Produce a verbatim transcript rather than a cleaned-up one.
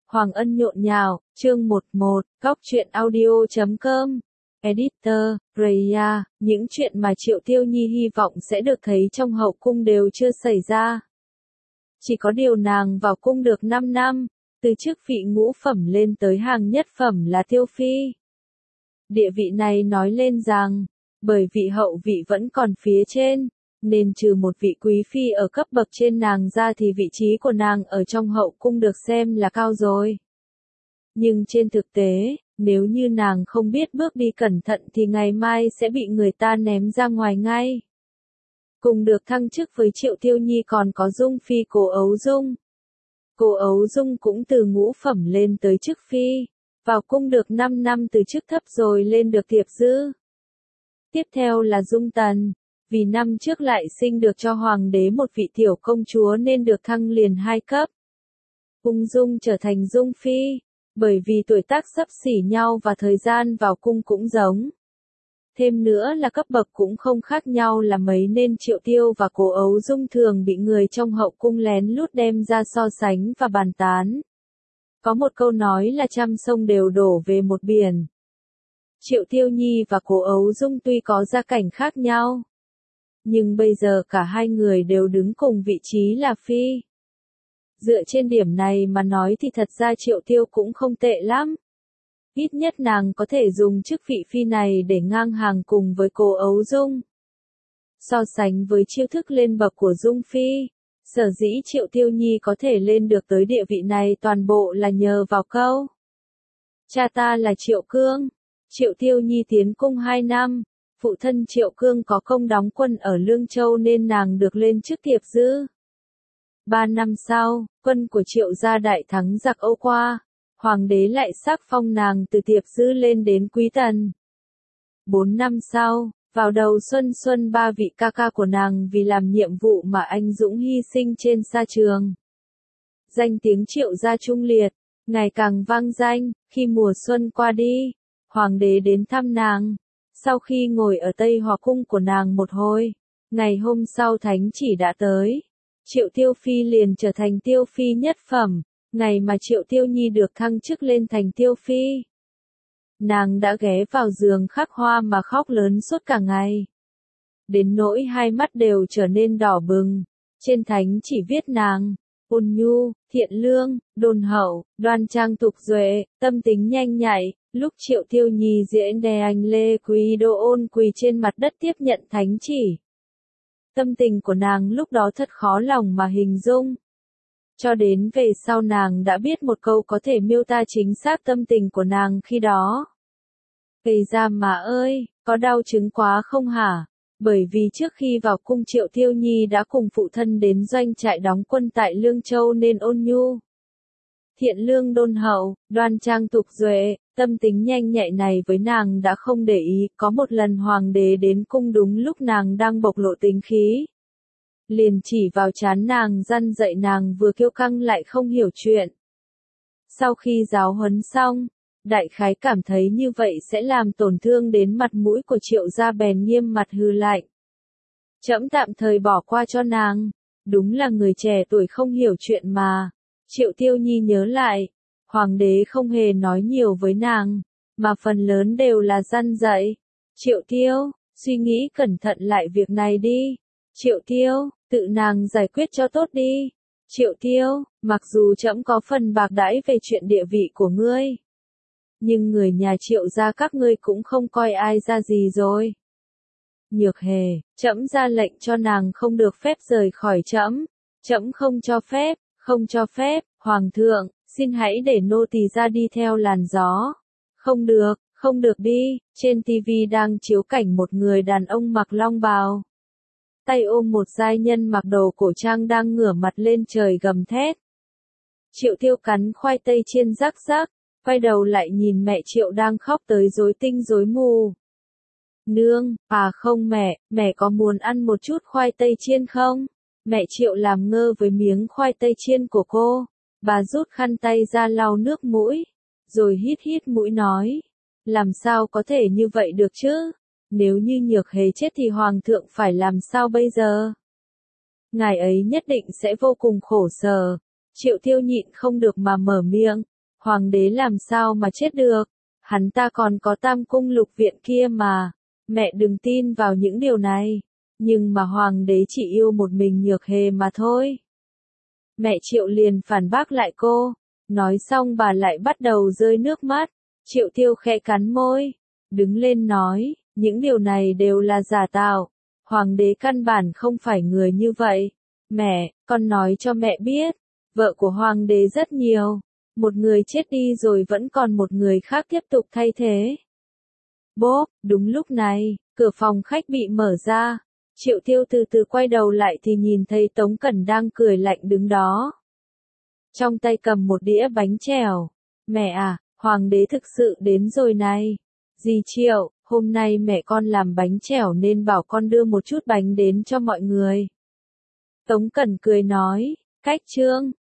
Hoàng Ân nhộn nhào, chương mười một, góc truyện audio chấm com. Editor, Raya, những chuyện mà Triệu Tiêu Nhi hy vọng sẽ được thấy trong hậu cung đều chưa xảy ra. Chỉ có điều nàng vào cung được năm năm, từ chức vị ngũ phẩm lên tới hàng nhất phẩm là Tiêu Phi. Địa vị này nói lên rằng, bởi vị hậu vị vẫn còn phía trên, nên trừ một vị quý phi ở cấp bậc trên nàng ra thì vị trí của nàng ở trong hậu cung được xem là cao rồi. Nhưng trên thực tế, nếu như nàng không biết bước đi cẩn thận thì ngày mai sẽ bị người ta ném ra ngoài ngay. Cùng được thăng chức với Triệu Tiêu Nhi còn có Dung Phi Cố Ấu Dung. Cố Ấu Dung cũng từ ngũ phẩm lên tới chức phi, vào cung được năm năm từ chức thấp rồi lên được thiệp dư. Tiếp theo là Dung Tần, vì năm trước lại sinh được cho hoàng đế một vị tiểu công chúa nên được thăng liền hai cấp. Ung Dung trở thành Dung Phi, bởi vì tuổi tác xấp xỉ nhau và thời gian vào cung cũng giống. Thêm nữa là cấp bậc cũng không khác nhau là mấy nên Triệu Tiêu và Cố Ấu Dung thường bị người trong hậu cung lén lút đem ra so sánh và bàn tán. Có một câu nói là trăm sông đều đổ về một biển. Triệu Tiêu Nhi và Cố Ấu Dung tuy có gia cảnh khác nhau, nhưng bây giờ cả hai người đều đứng cùng vị trí là phi. Dựa trên điểm này mà nói thì thật ra Triệu Tiêu cũng không tệ lắm. Ít nhất nàng có thể dùng chức vị phi này để ngang hàng cùng với Cố Ấu Dung. So sánh với chiêu thức lên bậc của Dung Phi, sở dĩ Triệu Tiêu Nhi có thể lên được tới địa vị này toàn bộ là nhờ vào câu. Cha ta là Triệu Cương. Triệu Tiêu Nhi tiến cung hai năm, phụ thân Triệu Cương có công đóng quân ở Lương Châu nên nàng được lên chức thiệp dư. Ba năm sau, quân của Triệu gia đại thắng giặc Âu qua, hoàng đế lại sắc phong nàng từ thiệp dư lên đến quý tần. Bốn năm sau, vào đầu xuân xuân ba vị ca ca của nàng vì làm nhiệm vụ mà anh dũng hy sinh trên sa trường. Danh tiếng Triệu gia trung liệt, ngày càng vang danh, khi mùa xuân qua đi, hoàng đế đến thăm nàng. Sau khi ngồi ở Tây Hòa cung của nàng một hồi, ngày hôm sau thánh chỉ đã tới. Triệu Tiêu Phi liền trở thành Tiêu Phi nhất phẩm, ngày mà Triệu Tiêu Nhi được thăng chức lên thành Tiêu Phi. Nàng đã ghé vào giường khắc hoa mà khóc lớn suốt cả ngày. Đến nỗi hai mắt đều trở nên đỏ bừng, trên thánh chỉ viết nàng, ôn nhu, thiện lương, đôn hậu, đoan trang tục duệ, tâm tính nhanh nhạy. Lúc Triệu Tiêu Nhi diễn đề anh Lê Quý Đô ôn quỳ trên mặt đất tiếp nhận thánh chỉ. Tâm tình của nàng lúc đó thật khó lòng mà hình dung. Cho đến về sau nàng đã biết một câu có thể miêu tả chính xác tâm tình của nàng khi đó. Gây ra mà ơi, có đau chứng quá không hả? Bởi vì trước khi vào cung Triệu Tiêu Nhi đã cùng phụ thân đến doanh trại đóng quân tại Lương Châu nên ôn nhu. Thiện lương đôn hậu, đoan trang tục duệ, tâm tính nhanh nhạy này với nàng đã không để ý. Có một lần hoàng đế đến cung đúng lúc nàng đang bộc lộ tính khí. Liền chỉ vào trán nàng răn dạy nàng vừa kiêu căng lại không hiểu chuyện. Sau khi giáo huấn xong, đại khái cảm thấy như vậy sẽ làm tổn thương đến mặt mũi của Triệu gia bèn nghiêm mặt hừ lạnh. Trẫm tạm thời bỏ qua cho nàng, đúng là người trẻ tuổi không hiểu chuyện mà. Triệu Tiêu Nhi nhớ lại, hoàng đế không hề nói nhiều với nàng, mà phần lớn đều là răn dạy. Triệu Tiêu, suy nghĩ cẩn thận lại việc này đi. Triệu Tiêu, tự nàng giải quyết cho tốt đi. Triệu Tiêu, mặc dù trẫm có phần bạc đãi về chuyện địa vị của ngươi, nhưng người nhà Triệu gia các ngươi cũng không coi ai ra gì rồi. Nhược Hề, trẫm ra lệnh cho nàng không được phép rời khỏi trẫm. Trẫm không cho phép. Không cho phép, Hoàng thượng, xin hãy để nô tỳ ra đi theo làn gió. Không được, không được đi, trên tivi đang chiếu cảnh một người đàn ông mặc long bào. Tay ôm một giai nhân mặc đồ cổ trang đang ngửa mặt lên trời gầm thét. Triệu Tiêu cắn khoai tây chiên rắc rắc, quay đầu lại nhìn mẹ Triệu đang khóc tới rối tinh rối mù. Nương, à không mẹ, mẹ có muốn ăn một chút khoai tây chiên không? Mẹ Triệu làm ngơ với miếng khoai tây chiên của cô, bà rút khăn tay ra lau nước mũi, rồi hít hít mũi nói, làm sao có thể như vậy được chứ, nếu như Nhược Hề chết thì hoàng thượng phải làm sao bây giờ? Ngài ấy nhất định sẽ vô cùng khổ sở. Triệu Tiêu nhịn không được mà mở miệng, Hoàng đế làm sao mà chết được, hắn ta còn có tam cung lục viện kia mà. Mẹ đừng tin vào những điều này, nhưng mà hoàng đế chỉ yêu một mình Nhược Hề mà thôi. Mẹ Triệu liền phản bác lại cô, nói xong bà lại bắt đầu rơi nước mắt. Triệu Tiêu khẽ cắn môi, đứng lên nói, những điều này đều là giả tạo, hoàng đế căn bản không phải người như vậy. Mẹ, con nói cho mẹ biết, vợ của hoàng đế rất nhiều, một người chết đi rồi vẫn còn một người khác tiếp tục thay thế. Bốp, đúng lúc này, cửa phòng khách bị mở ra. Triệu Tiêu từ từ quay đầu lại thì nhìn thấy Tống Cẩn đang cười lạnh đứng đó. Trong tay cầm một đĩa bánh chèo. Mẹ à, hoàng đế thực sự đến rồi này. Dì Triệu, hôm nay mẹ con làm bánh chèo nên bảo con đưa một chút bánh đến cho mọi người. Tống Cẩn cười nói, cách trương,